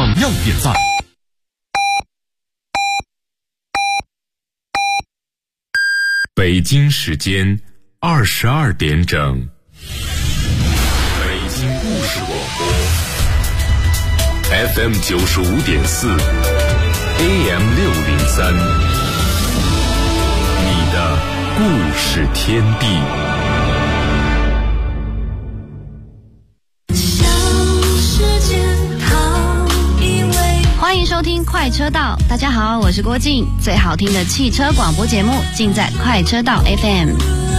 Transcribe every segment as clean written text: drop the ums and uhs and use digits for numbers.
样点赞。北京时间22点整，北京故事广播 FM 95.4 AM 603，你的故事天地。 欢迎收听快车道，大家好，我是郭靖，最好听的汽车广播节目尽在快车道 FM。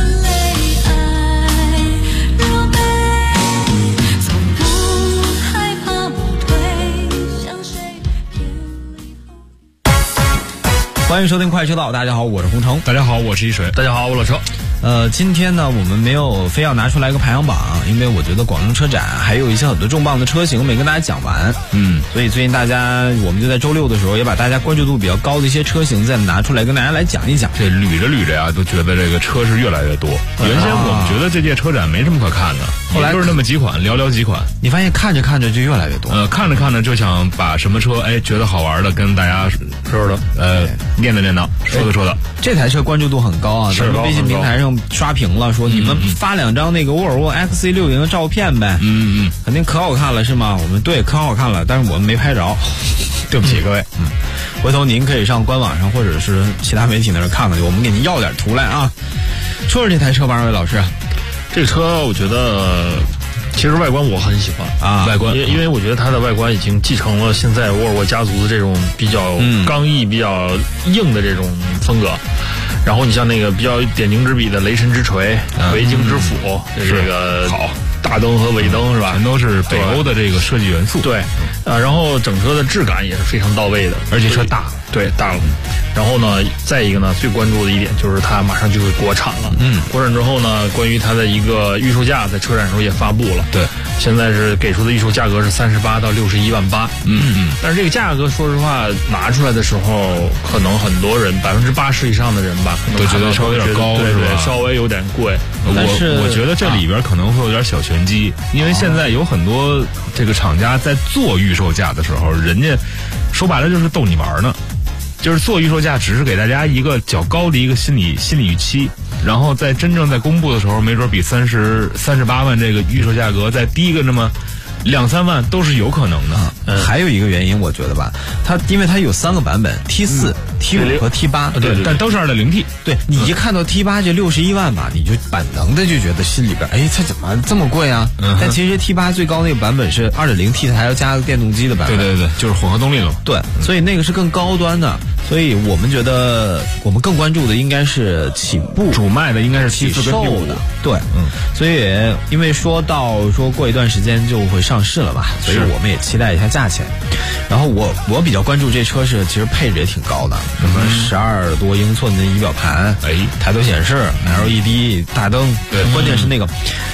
欢迎收听快车道，大家好，我是洪城， 大家好，我是一水，大家好，我老车。 今天呢，我们没有非要拿出来一个排行榜，因为我觉得广州车展还有一些很多重磅的车型没跟大家讲完。所以最近我们就在周六的时候也把大家关注度比较高的一些车型再拿出来跟大家来讲一讲。 这捋着捋着呀，都觉得这个车是越来越多。原先我们觉得这届车展没什么可看的，后来就是那么几款，寥寥几款。 你发现看着看着就越来越多。 看着看着就想把什么车觉得好玩的跟大家说的，念叨念叨，说的。 这台车关注度很高啊，咱们微信平台上刷屏了，说你们发2张那个沃尔沃 XC60 的照片呗。肯定可好看了是吗？我们对可好看了，但是我们没拍着，对不起各位。回头您可以上官网上或者是其他媒体那儿看看去，我们给您要点图来啊。说说这台车吧，二位老师。 这个车我觉得其实外观我很喜欢啊， 外观，因为我觉得它的外观已经继承了现在沃尔沃家族的这种比较刚毅、比较硬的这种风格。然后你像那个比较点睛之笔的雷神之锤、维京之斧，这个好大灯和尾灯是吧？ 全都是北欧的这个设计元素。 对，然后整车的质感也是非常到位的， 而且车大， 对大了。然后呢，再一个呢，最关注的一点就是它马上就会国产了。国产之后呢，关于它的一个预售价，在车展时候也发布了。 对， 现在是给出的预售价格是38到61万8。但是这个价格，说实话，拿出来的时候，可能很多人80%以上的人吧，可能都觉得稍微有点高， 对，稍微有点贵。 我觉得这里边可能会有点小玄机，因为现在有很多这个厂家在做预售价的时候，人家说白了就是逗你玩呢。就是做预售价，只是给大家一个较高的一个心理预期，然后在真正在公布的时候，没准比38万这个预售价格再低个那么2-3万都是有可能的。 还有一个原因，我觉得吧，因为它有3个版本 T4、T5 和 T8， 对，但都是2.0T。 对，你一看到 T8 这61万吧，你就本能的就觉得心里边，它怎么这么贵啊？但其实 T8 最高那个版本是2.0T，它还要加个电动机的版本。 对，就是混合动力了。 对，所以那个是更高端的。所以我们觉得我们更关注的应该是起步主卖的应该是 T4跟T5的。对，所以因为说过一段时间就会上市了嘛，所以我们也期待一下价钱。然后我比较关注这车是其实配置也挺高的，什么12多英寸的仪表盘，抬头显示 LED 大灯，对，关键是那个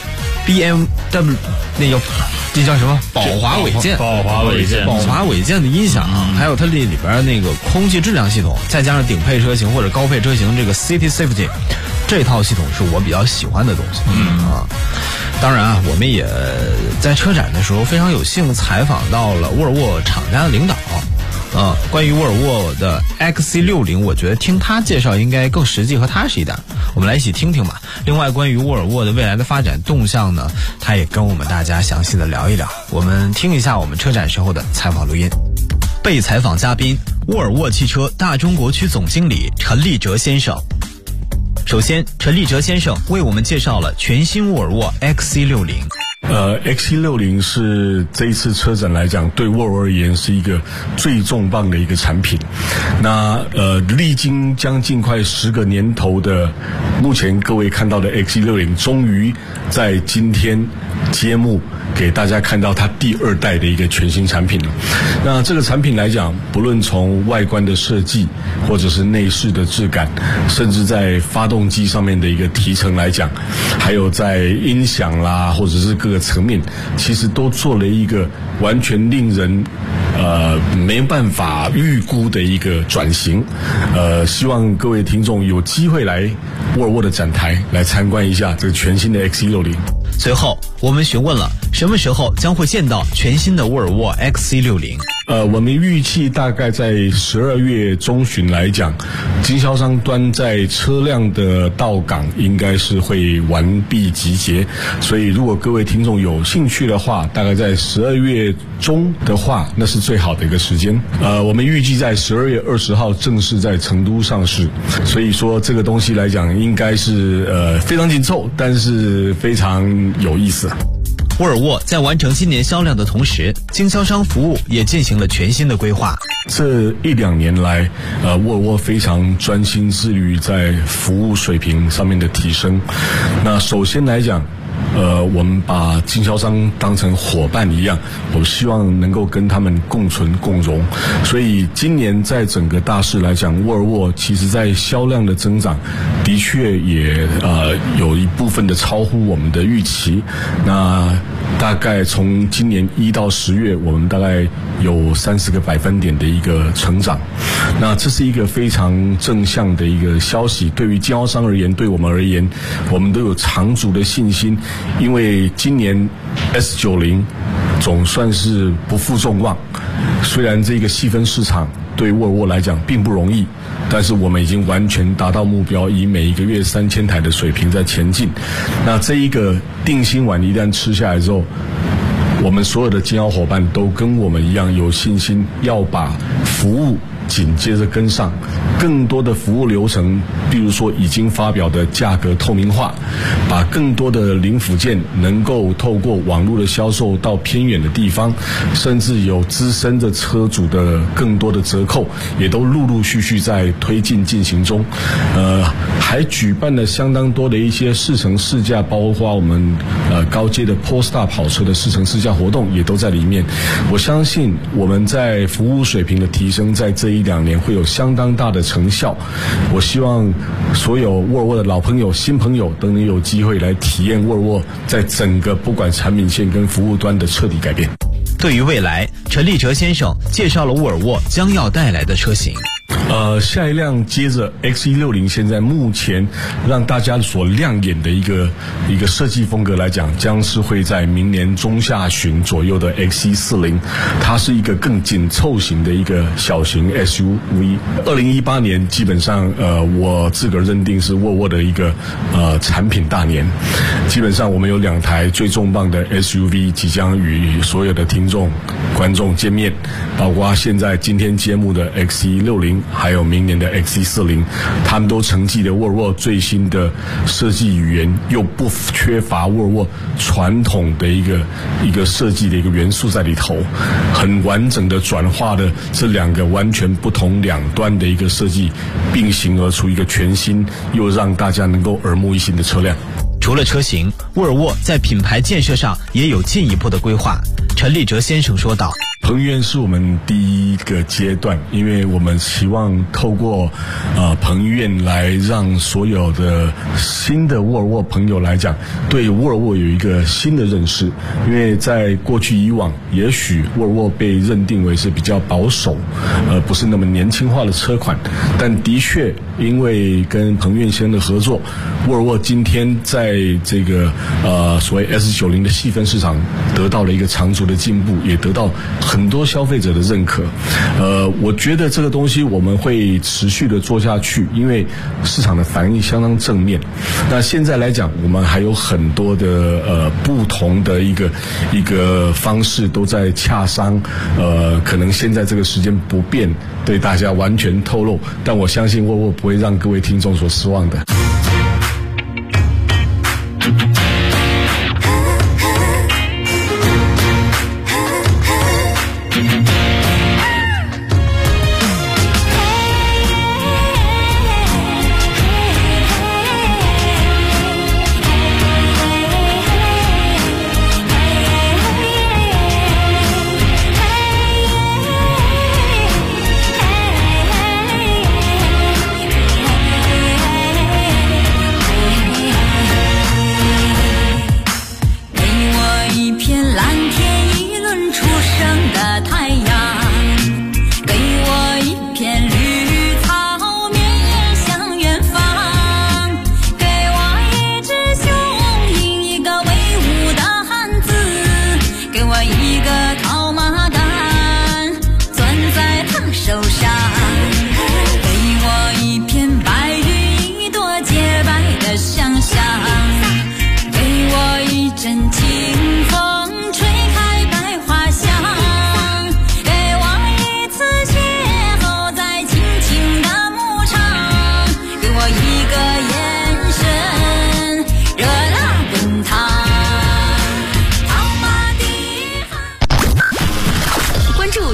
BMW 那叫什么宝华韦健的音响，还有它里边那个空气质量系统，再加上顶配车型或者高配车型这个 City Safety 这套系统是我比较喜欢的东西。当然啊，我们也在车展的时候非常有幸采访到了沃尔沃厂家的领导。关于沃尔沃的 XC60， 我觉得听他介绍应该更实际和踏实一点，我们来一起听听吧。另外，关于沃尔沃的未来的发展动向呢，他也跟我们大家详细的聊一聊。我们听一下我们车展时候的采访录音。被采访嘉宾：沃尔沃汽车大中国区总经理陈立哲先生。首先，陈立哲先生为我们介绍了全新沃尔沃 XC60。 XC60 是这一次车展来讲，对沃尔沃而言是一个最重磅的一个产品。那历经将近快10个年头的，目前各位看到的 XC60，终于在今天揭幕，给大家看到它第2代的一个全新产品了。那这个产品来讲，不论从外观的设计，或者是内饰的质感，甚至在发动机上面的一个提成来讲，还有在音响啦，或者是各个层面，其实都做了一个完全令人没办法预估的一个转型。希望各位听众有机会来沃尔沃的展台来参观一下这个全新的 XC60。 随后我们询问了什么时候将会见到全新的沃尔沃 XC60。 我们预计大概在12月中旬来讲，经销商端在车辆的到港应该是会完毕集结，所以如果各位听众有兴趣的话，大概在12月中的话，那是最好的一个时间。我们预计在12月20号正式在成都上市，所以说这个东西来讲，应该是非常紧凑，但是非常有意思。 沃尔沃在完成今年销量的同时，经销商服务也进行了全新的规划。 这1-2年来，沃尔沃非常专心致力于在服务水平上面的提升。那首先来讲，我们把经销商当成伙伴一样，我希望能够跟他们共存共荣。所以今年在整个大势来讲，沃尔沃其实在销量的增长的确也有一部分的超乎我们的预期。那大概从今年1到10月，我们大概有30个百分点的一个成长。那这是一个非常正向的一个消息，对于经销商而言，对我们而言，我们都有长足的信心。因为今年 S90 总算是不负众望，虽然这个细分市场对沃尔沃来讲并不容易，但是我们已经完全达到目标，以每一个月3000台的水平在前进。那这一个定心丸一旦吃下来之后，我们所有的经销伙伴都跟我们一样有信心，要把服务紧接着跟上，更多的服务流程，比如说已经发表的价格透明化，把更多的零组件能够透过网络的销售到偏远的地方，甚至有资深的车主的更多的折扣，也都陆陆续续在推进进行中。还举办了相当多的一些试乘试驾，包括我们高阶的 Polestar 跑车的试乘试驾活动也都在里面。我相信我们在服务水平的提升，在这1-2年会有相当大的成效。我希望所有沃尔沃的老朋友、新朋友都能有机会来体验沃尔沃在整个不管产品线跟服务端的彻底改变。 对于未来，陈立哲先生介绍了沃尔沃将要带来的车型。 下一辆接着 X160，现在目前让大家所亮眼的一个设计风格来讲，将是会在明年中下旬左右的 X140，它是一个更紧凑型的一个小型 SUV。2018年基本上我自个儿认定是沃尔沃的一个产品大年，基本上我们有2台最重磅的 SUV 即将与所有的听众观众见面，包括现在今天揭幕的 X160，还有明年的 X140，他们都承继了沃尔沃最新的设计语言，又不缺乏沃尔沃传统的一个设计的一个元素在里头，很完整的转化了这2个完全不同两端的一个设计，并行而出一个全新又让大家能够耳目一新的车辆。 除了车型，沃尔沃在品牌建设上也有进一步的规划。陈立哲先生说道： 彭于晏是我们第一个阶段，因为我们希望透过彭于晏来让所有的新的沃尔沃朋友来讲，对沃尔沃有一个新的认识。因为在过去以往，也许沃尔沃被认定为是比较保守，不是那么年轻化的车款，但的确因为跟彭于晏先生的合作，沃尔沃今天在这个所谓 S90 的细分市场得到了一个长足的进步，也得到很多消费者的认可。我觉得这个东西我们会持续的做下去，因为市场的反应相当正面。那现在来讲，我们还有很多的不同的一个方式都在洽商，可能现在这个时间不便对大家完全透露，但我相信沃尔沃不会让各位听众所失望的。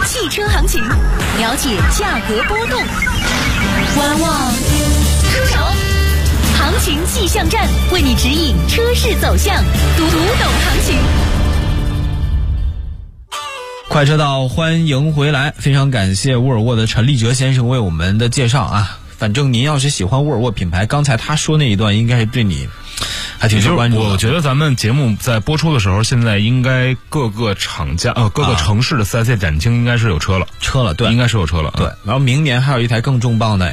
汽车行情，了解价格波动。观望出手，行情气象站为你指引车市走向，读懂行情。 快车道，欢迎回来！非常感谢沃尔沃的陈立哲先生为我们的介绍啊。反正您要是喜欢沃尔沃品牌，刚才他说那一段应该是对你还挺受关注的。 我觉得咱们节目在播出的时候，现在应该各个厂家各个城市的 4S 店展厅应该是有车了， 对， 应该是有车了。 对，然后明年还有一台更重磅的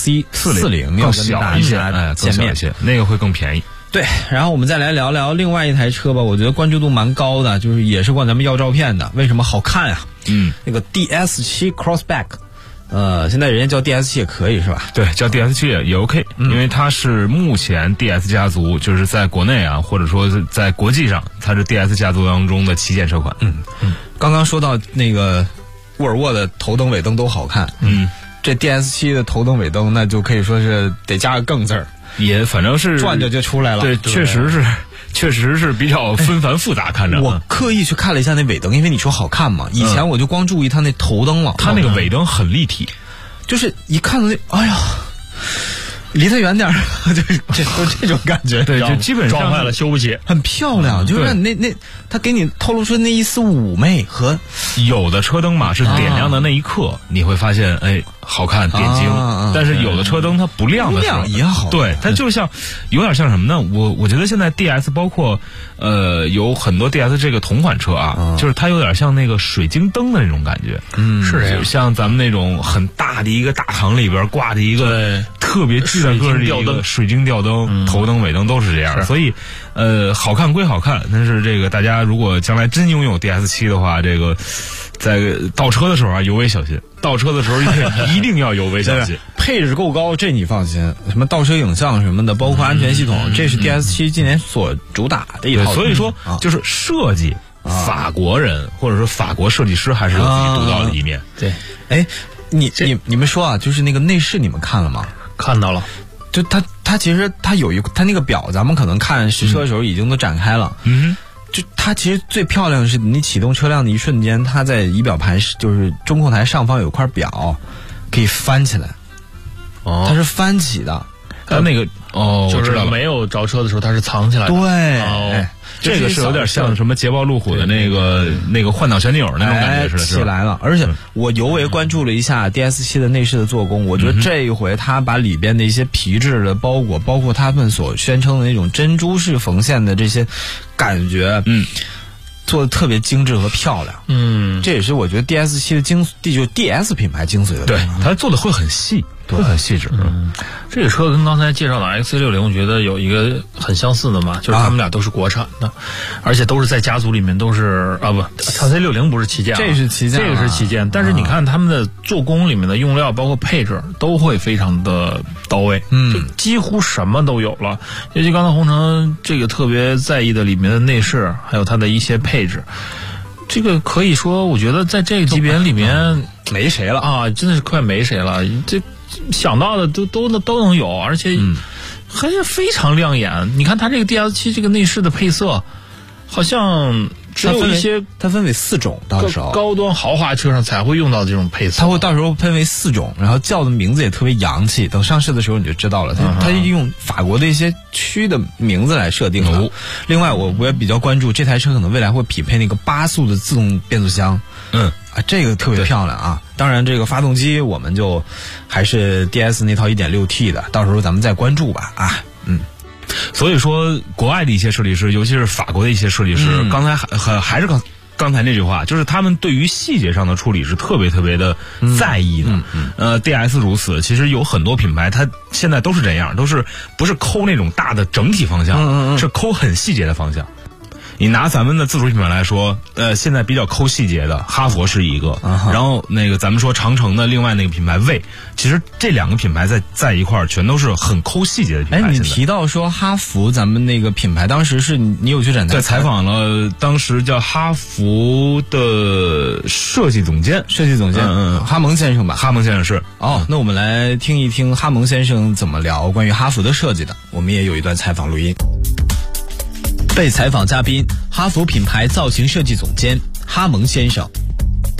XC40 更小一些， 见面一些，那个会更便宜。 对，然后我们再来聊聊另外一台车吧，我觉得关注度蛮高的，就是也是管咱们要照片的。为什么好看啊？那个 DS7 Crossback。现在人家叫 DS7 也可以是吧？ 对，叫 DS7 也 OK，因为它是目前 DS 家族，就是在国内啊，或者说在国际上，它是 DS 家族当中的旗舰车款。 刚刚说到那个沃尔沃的头灯尾灯都好看，这 DS7 的头灯尾灯那就可以说是得加个更字儿， 也反正是转着就出来了。 对，确实是比较纷繁复杂，看着。 我刻意去看了一下那尾灯，因为你说好看嘛，以前我就光注意它那头灯了。 它那个尾灯很立体， 就是一看到那，哎呀，离它远点儿，就是这种感觉。 对，就基本上撞坏了修不起， 很漂亮，就是那它给你透露出那一丝妩媚和有的车灯嘛是点亮的那一刻，你会发现哎好看点睛，但是有的车灯它不亮的时候也好， 对，它就像有点像什么呢？我觉得现在 DS 包括有很多 DS 这个同款车啊，就是它有点像那个水晶灯的那种感觉， 是这样， 像咱们那种很大的一个大堂里边挂着一个特别巨大个的一个水晶吊灯，头灯尾灯都是这样，所以好看归好看，但是这个大家如果将来真拥有 DS7 的话，这个在倒车的时候啊尤为小心，倒车的时候一定要尤为小心。 配置够高，这你放心，什么倒车影像什么的，包括安全系统，这是 DS7 今年所主打的一套。 所以说就是设计，法国人或者说法国设计师还是有自己独到的一面。 对，哎，你们说啊，就是那个内饰你们看了吗？ 看到了。 就它其实它有它那个表，咱们可能看实车的时候已经都展开了。就它其实最漂亮的是你启动车辆的一瞬间，它在仪表盘就是中控台上方有块表，可以翻起来。它是翻起的。 它那个就是没有着车的时候它是藏起来的。 对， 这个是有点像什么捷豹路虎的那个换挡旋钮那种感觉似的， 起来了。而且我尤为关注了一下 DS7 的内饰的做工，我觉得这一回它把里边的一些皮质的包裹，包括他们所宣称的那种珍珠式缝线的这些感觉，做的特别精致和漂亮。这也是我觉得 DS7 的就 DS 品牌精髓的。 对，它做的会很细。会很细致。 这个车跟刚才介绍的 XC60 我觉得有一个很相似的嘛，就是他们俩都是国产的，而且都是在家族里面都是XC60 不是旗舰， 这是旗舰， 这个是旗舰，但是你看他们的做工里面的用料包括配置都会非常的到位，就几乎什么都有了。尤其刚才洪城这个特别在意的里面的内饰，还有它的一些配置，这个可以说我觉得在这个级别里面没谁了啊，真的是快没谁了。这想到的都能有，而且还是非常亮眼。你看它这个 DS7 这个内饰的配色，好像只有一些它分为4种，到时候高端豪华车上才会用到这种配色。 它会到时候分为4种，然后叫的名字也特别洋气。等上市的时候你就知道了，它用法国的一些区的名字来设定的。另外我也比较关注这台车可能未来会匹配那个8速的自动变速箱。这个特别漂亮啊！当然，这个发动机我们就还是 DS 那套 1.6T 的，到时候咱们再关注吧啊。 所以说，国外的一些设计师，尤其是法国的一些设计师，刚才还是刚才那句话，就是他们对于细节上的处理是特别特别的在意的。DS 如此，其实有很多品牌，它现在都是这样，都是不是抠那种大的整体方向，是抠很细节的方向。你拿咱们的自主品牌来说，现在比较抠细节的哈佛是一个，然后那个咱们说长城的另外那个品牌魏，其实这2个品牌在一块儿全都是很抠细节的品牌。 你提到说哈佛咱们那个品牌，当时是你有去展台， 在采访了当时叫哈佛的设计总监哈蒙先生吧？ 哈蒙先生是。 那我们来听一听哈蒙先生怎么聊关于哈佛的设计的。我们也有一段采访录音。被采访嘉宾哈佛品牌造型设计总监哈蒙先生。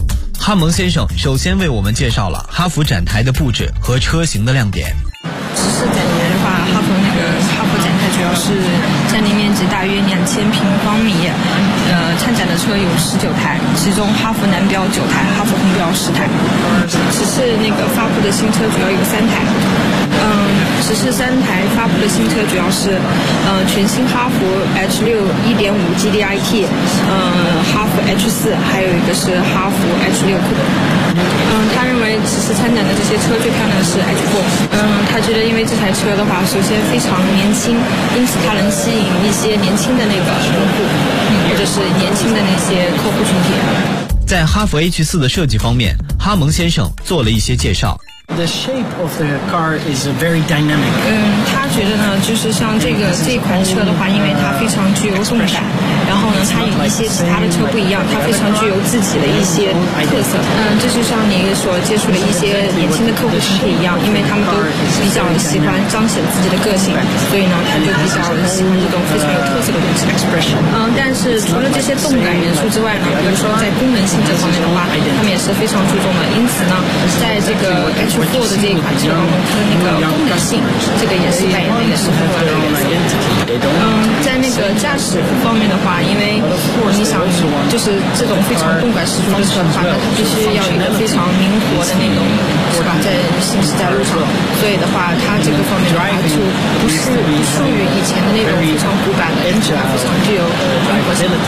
哈蒙先生首先为我们介绍了哈弗展台的布置和车型的亮点。 直视展台的话，哈弗展台主要是占地面积大约2000平方米，参展的车有19台，其中哈弗南标9台，哈弗红标10台。只是那个发布的新车主要有3台，只是3台发布的新车主要是全新哈弗 H6 1.5 GDIT，哈弗 H4，还有一个是哈弗 H6 Coupe。他认为此次参展的这些车最漂亮的是 H4。他觉得因为这台车的话，首先非常年轻，因此它能吸引一些年轻的那个用户，或者是年轻的那些客户群体。 在哈弗 H4 的设计方面，哈蒙先生做了一些介绍。 The shape of the car is very dynamic. 他觉得呢，就是像这款车的话，因为它非常具有动感，然后呢，它与一些其他的车不一样，它非常具有自己的一些特色。这就像你所接触的一些年轻的客户群体一样，因为他们都比较喜欢彰显自己的个性，所以呢，他就比较喜欢这种非常有特色的东西。但是除了这些动感元素之外呢，比如说在功能性这方面的话，他们也是非常注重的。因此呢，在这个 H4 的这一款车当中，它的那个功能性，这个也是扮演了一个十分重要的元素。在那个驾驶方面的话，因为你想，就是这种非常动感十足的车的话，那它必须要有一个非常灵活的那种，是吧？在行驶在路上，所以的话，它这个方面的话就不属于以前的那种非常古板的，因此它非常具有灵活性。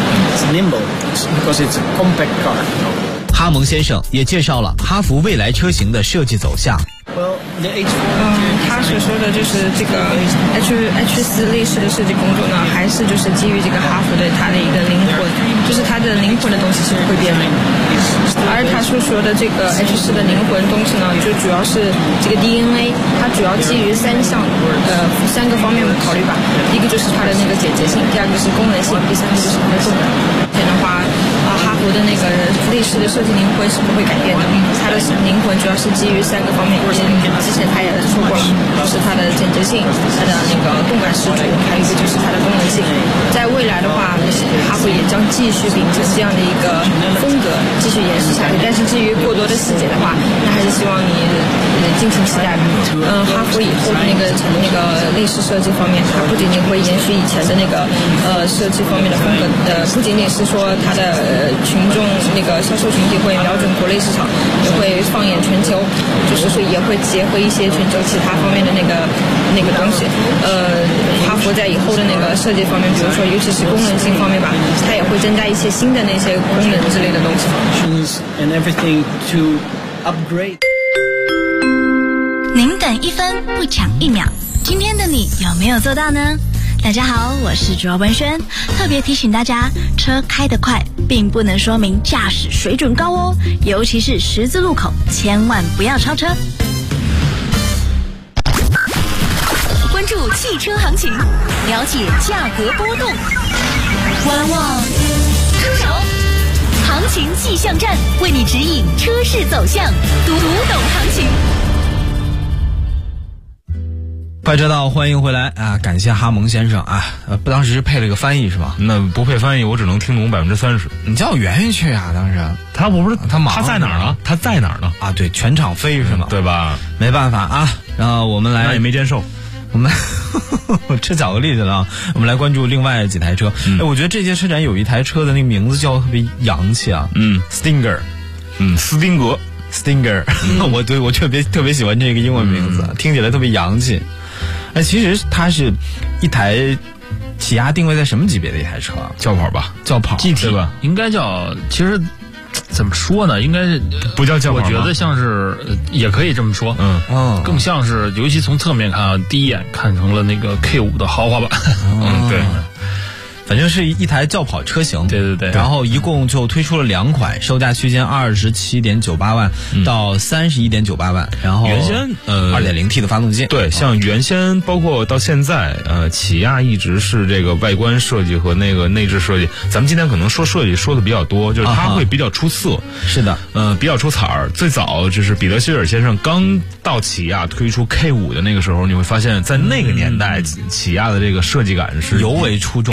哈蒙先生也介绍了哈弗未来车型的设计走向。 他所说的就是这个 H4 内饰的设计工作呢，还是就是基于这个哈弗的它的一个灵魂，就是它的灵魂的东西是不会变的。而他所说的这个 H4 的灵魂东西呢，就主要是这个 DNA， 它主要基于3个方面考虑吧。一个就是它的那个简洁性，第二个是功能性，第三个就是它的动感。这样的话，哈弗的那个内饰的设计灵魂是不会改变的，它的灵魂主要是基于3个方面。之前他也说过了，就是它的简洁性，它的那个动感十足，还有一个就是它的功能性。在未来的话，哈弗也将继续秉承这样的一个风格继续延续下去。但是至于过多的细节的话，那还是希望你敬请期待吧。哈弗以后的那个内饰设计方面，它不仅仅会延续以前的那个设计方面的风格，不仅仅是说它的群众那个销售群体会瞄准国内市场，也会放眼全球，就是说也会结合一些全球其他方面的那个东西。哈弗在以后的那个设计方面，比如说尤其是功能性方面吧，它也会增加一些新的那些功能之类的东西。 您等1分不抢1秒，今天的你有没有做到呢？大家好，我是卓文萱，特别提醒大家，车开得快并不能说明驾驶水准高哦，尤其是十字路口，千万不要超车。关注汽车行情，了解价格波动，观望出手，行情气象站为你指引车市走向，读懂行情。 快车道，欢迎回来啊！感谢哈蒙先生啊，当时是配了一个翻译是吧？ 那不配翻译，我只能听懂30%。 你叫我圆圆去啊！当时他不是他忙， 他在哪儿呢？他在哪儿呢？ 啊，对，全场飞是吗？ 对吧？ 没办法啊，然后我们来， 那也没见瘦。 我们吃巧克力去了，我们来关注另外几台车。我觉得这届车展有一台车的那个名字叫特别洋气啊，Stinger， 斯汀格 ，Stinger，我特别喜欢这个英文名字，听起来特别洋气。其实它是一台起亚定位在什么级别的一台车？ 轿跑吧， 轿跑 GT 对吧？ 应该叫，其实怎么说呢？应该不叫轿跑， 我觉得像是也可以这么说，更像是，尤其从侧面看啊，第一眼看成了那个 K5 的豪华版， 对。反正是一台轿跑车型， 对， 然后一共就推出了2款，售价区间27.98万到31.98万，然后原先 2.0T 的发动机， 对，像原先包括到现在，起亚一直是这个外观设计和那个内置设计，咱们今天可能说设计说的比较多，就是它会比较出色， 是的， 比较出彩儿。最早就是彼得希尔先生刚到起亚推出 K5 的那个时候，你会发现在那个年代，起亚的这个设计感是尤为出众， 对，特别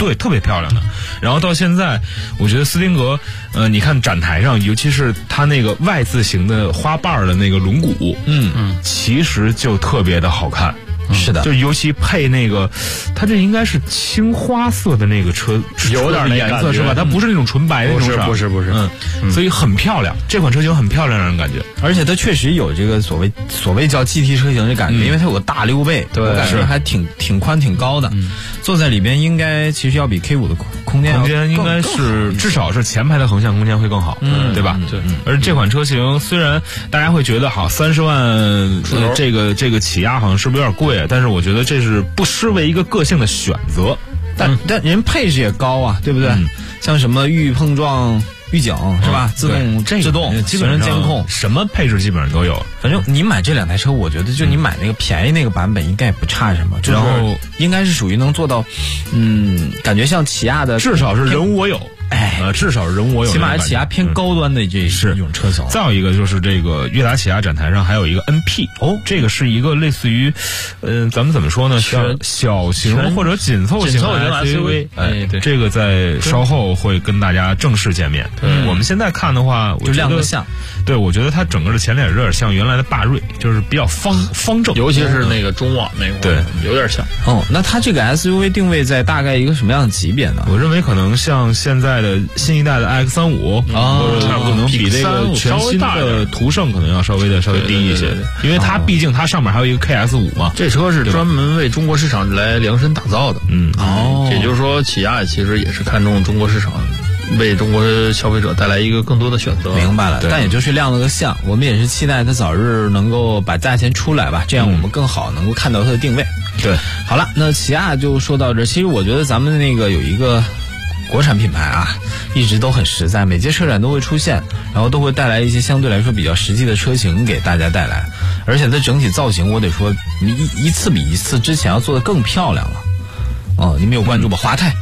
漂亮的。然后到现在，我觉得斯汀格，你看展台上，尤其是它那个 Y 字形的花瓣的那个轮毂，其实就特别的好看。 是的， 就尤其配那个，它这应该是青花色的那个车， 有点那颜色是吧？它不是那种纯白的那种， 不是， 所以很漂亮。这款车型很漂亮，让人感觉， 而且它确实有这个所谓叫 GT 车型的感觉，因为它有个大溜背， 对， 我感觉还挺宽挺高的，坐在里边应该其实要比 K5的空间应该是至少是前排的横向空间会更好，对吧？ 对。 而这款车型虽然大家会觉得好30万，这个起亚好像是不是有点贵？但是我觉得这是不失为一个个性的选择， 但人配置也高啊，对不对？像什么预碰撞预警是吧？自动制动、行人监控， 什么配置基本上都有。 反正你买这两台车，我觉得就你买那个便宜那个版本应该也不差什么，然后应该是属于能做到，感觉像起亚的， 至少是人无我有。至少人无我有， 起码起亚偏高端的这种车型。 再有一个就是这个悦达起亚展台上还有一个 NP， 这个是一个类似于，咱们怎么说呢？小型或者紧凑型 SUV， 对， 这个在稍后会跟大家正式见面。我们现在看的话，我觉得就亮得像。 对，我觉得它整个的前脸有点像原来的霸锐，就是比较方正， 尤其是那个中网那个， 对， 有点像。 那它这个 SUV 定位在大概一个什么样的级别呢？ 我认为可能像现在的新一代的 iX35，差不多可能比这个全新的途胜可能要稍微低一些，因为它毕竟它上面还有一个 KS5 嘛。 这车是专门为中国市场来量身打造的。也就是说，起亚其实也是看中中国市场，为中国消费者带来一个更多的选择。 明白了，但也就是亮了个相，我们也是期待它早日能够把价钱出来吧，这样我们更好能够看到它的定位。 对， 好了，那起亚就说到这。其实我觉得咱们那个有一个国产品牌啊，一直都很实在，每届车展都会出现，然后都会带来一些相对来说比较实际的车型给大家带来，而且它整体造型，我得说，一次比一次之前要做得更漂亮了。你们有关注吗？华泰，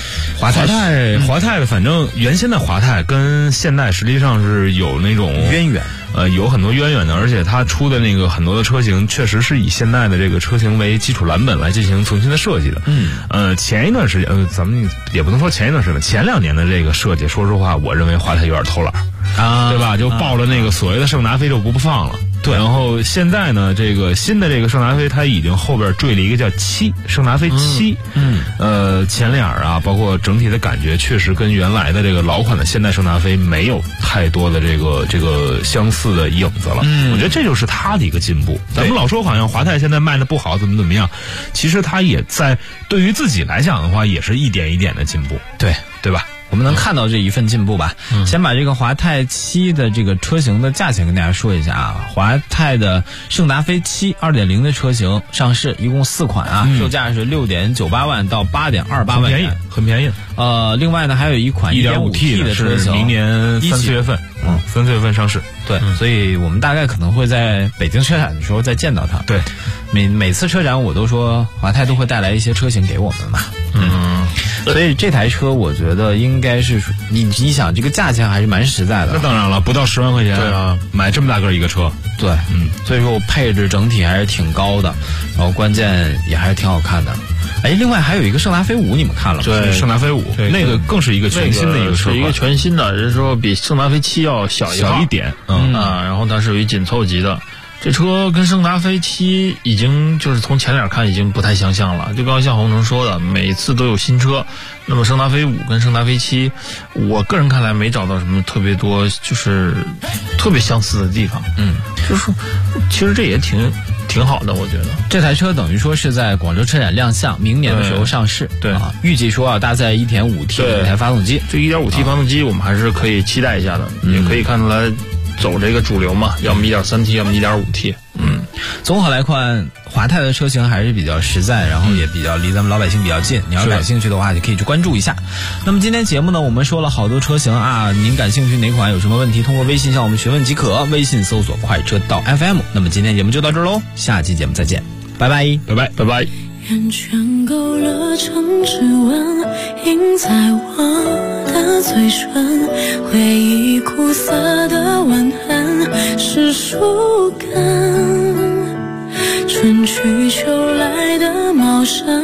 反正原先的华泰跟现代实际上是有那种渊源。 有很多渊源的，而且它出的那个很多的车型，确实是以现代的这个车型为基础蓝本来进行重新的设计的。前一段时间，咱们也不能说前一段时间，前2年的这个设计，说实话，我认为华泰有点偷懒对吧？就抱着那个所谓的圣达菲就不放了。对，然后现在呢，这个新的这个圣达菲，它已经后边缀了一个叫圣达菲7，前脸啊，包括整体的感觉，确实跟原来的这个老款的现代圣达菲没有太多的这个相似的影子了。我觉得这就是它的一个进步。咱们老说好像华泰现在卖的不好，怎么样，其实它也在对于自己来讲的话，也是一点一点的进步。对吧？ 我们能看到这一份进步吧。先把这个华泰7的这个车型的价钱跟大家说一下啊。华泰的圣达菲7 2.0 的车型上市，一共4款啊，售价是6.98万到8.28万元， 很便宜。 另外呢，还有一款 1.5T 的车型， 明年3、4月份，3、4月份上市。 对，所以我们大概可能会在北京车展的时候再见到它。 对， 每次车展我都说华泰都会带来一些车型给我们嘛。所以这台车我觉得应该是你想这个价钱还是蛮实在的。 那当然了，不到10万块钱， 对啊， 买这么大个一个车， 对，所以说我配置整体还是挺高的，然后关键也还是挺好看的。另外还有一个圣达菲5，你们看了吗？ 对，圣达菲5，那个更是一个全新的一个车款， 是一个全新的，就是说比圣达菲7要小一点，然后它是属于紧凑级的。这车跟圣达菲7已经就是从前脸看已经不太相像了，就刚刚像洪成说的，每次都有新车。那么圣达菲5跟圣达菲7，我个人看来没找到什么特别多就是特别相似的地方。就是其实这也挺好的，我觉得这台车等于说是在广州车展亮相，明年的时候上市。 对预计说要搭载 1.5T 的一台发动机。 这 1.5T 发动机我们还是可以期待一下的，也可以看出来走这个主流嘛，要么 1.3T， 要么 1.5T。 综合来看，华泰的车型还是比较实在，然后也比较离咱们老百姓比较近。你要感兴趣的话，就可以去关注一下。那么今天节目呢，我们说了好多车型啊，您感兴趣哪款有什么问题，通过微信向我们询问即可，微信搜索快车道 FM。那么今天节目就到这儿喽，下期节目再见，拜拜， 拜拜，拜拜。 圆圈勾勒成指纹，印在我的嘴唇，回忆苦涩的吻痕是树根，春去秋来的茂盛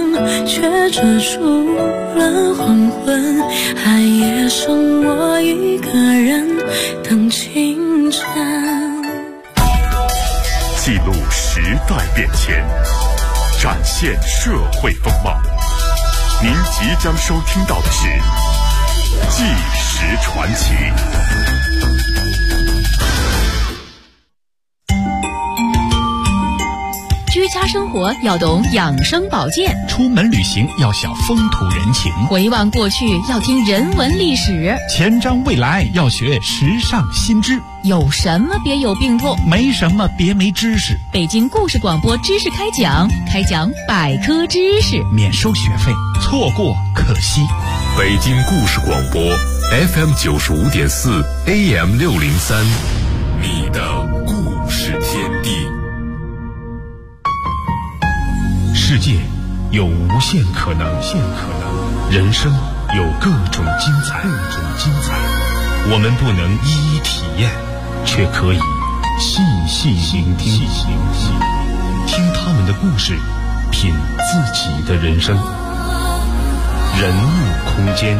却遮住了黄昏，寒夜剩我一个人等清晨。 记录时代变迁，展现社会风貌。您即将收听到的是《纪实传奇》。 居家生活要懂养生保健， 出门旅行要晓风土人情， 回望过去要听人文历史， 前瞻未来要学时尚新知。 有什么别有病痛， 没什么别没知识。 北京故事广播知识开讲，开讲百科知识， 免收学费，错过可惜。 北京故事广播 FM 95.4 AM 603，你的故事天地。 世界有无限可能，人生有各种精彩。我们不能一一体验，却可以细细聆听，听他们的故事，品自己的人生。人物空间，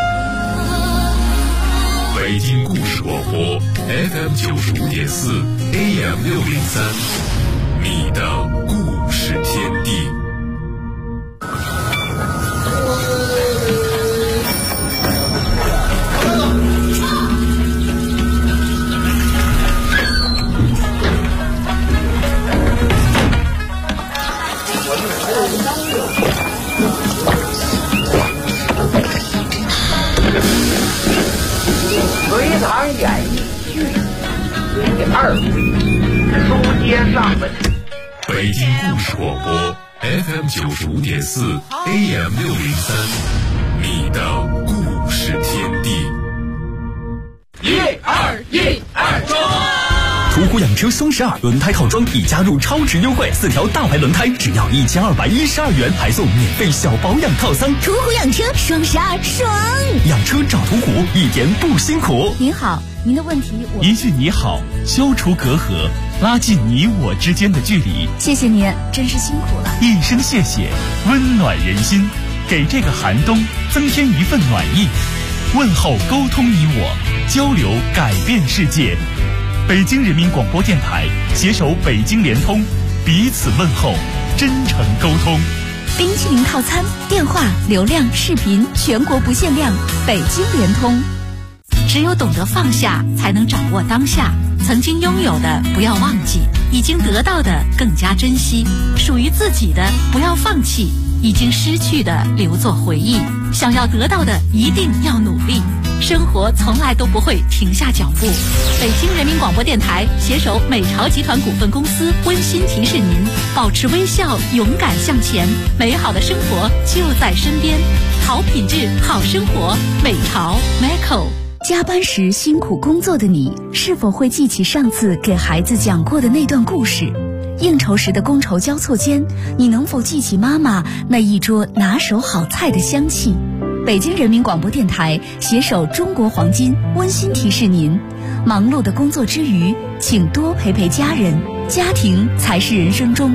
北京故事广播 FM 95.4 AM 603，你的故事天地。 隋唐演义剧第2回，书接上文。 北京故事广播 FM 95.4 AM 603，你的故事天地。 1、2、1、2，走！ 途虎养车双12轮胎套装已加入超值优惠，4条大牌轮胎只要1212元，还送免费小保养套餐。 途虎养车双12爽！ 养车找途虎，一点不辛苦。 您好，您的问题我一句你好，消除隔阂，拉近你我之间的距离。 谢谢您，真是辛苦了。 一声谢谢，温暖人心，给这个寒冬增添一份暖意。问候沟通你我，交流改变世界。北京人民广播电台携手北京联通，彼此问候，真诚沟通。 冰淇淋套餐，电话、流量、视频全国不限量。北京联通。 只有懂得放下，才能掌握当下。曾经拥有的不要忘记，已经得到的更加珍惜，属于自己的不要放弃，已经失去的留作回忆。想要得到的一定要努力，生活从来都不会停下脚步。北京人民广播电台携手美巢集团股份公司温馨提示您：保持微笑，勇敢向前，美好的生活就在身边。好品质，好生活，美巢 Macco。 加班时辛苦工作的你，是否会记起上次给孩子讲过的那段故事？应酬时的觥筹交错间，你能否记起妈妈那一桌拿手好菜的香气？北京人民广播电台携手中国黄金温馨提示您：忙碌的工作之余，请多陪陪家人，家庭才是人生中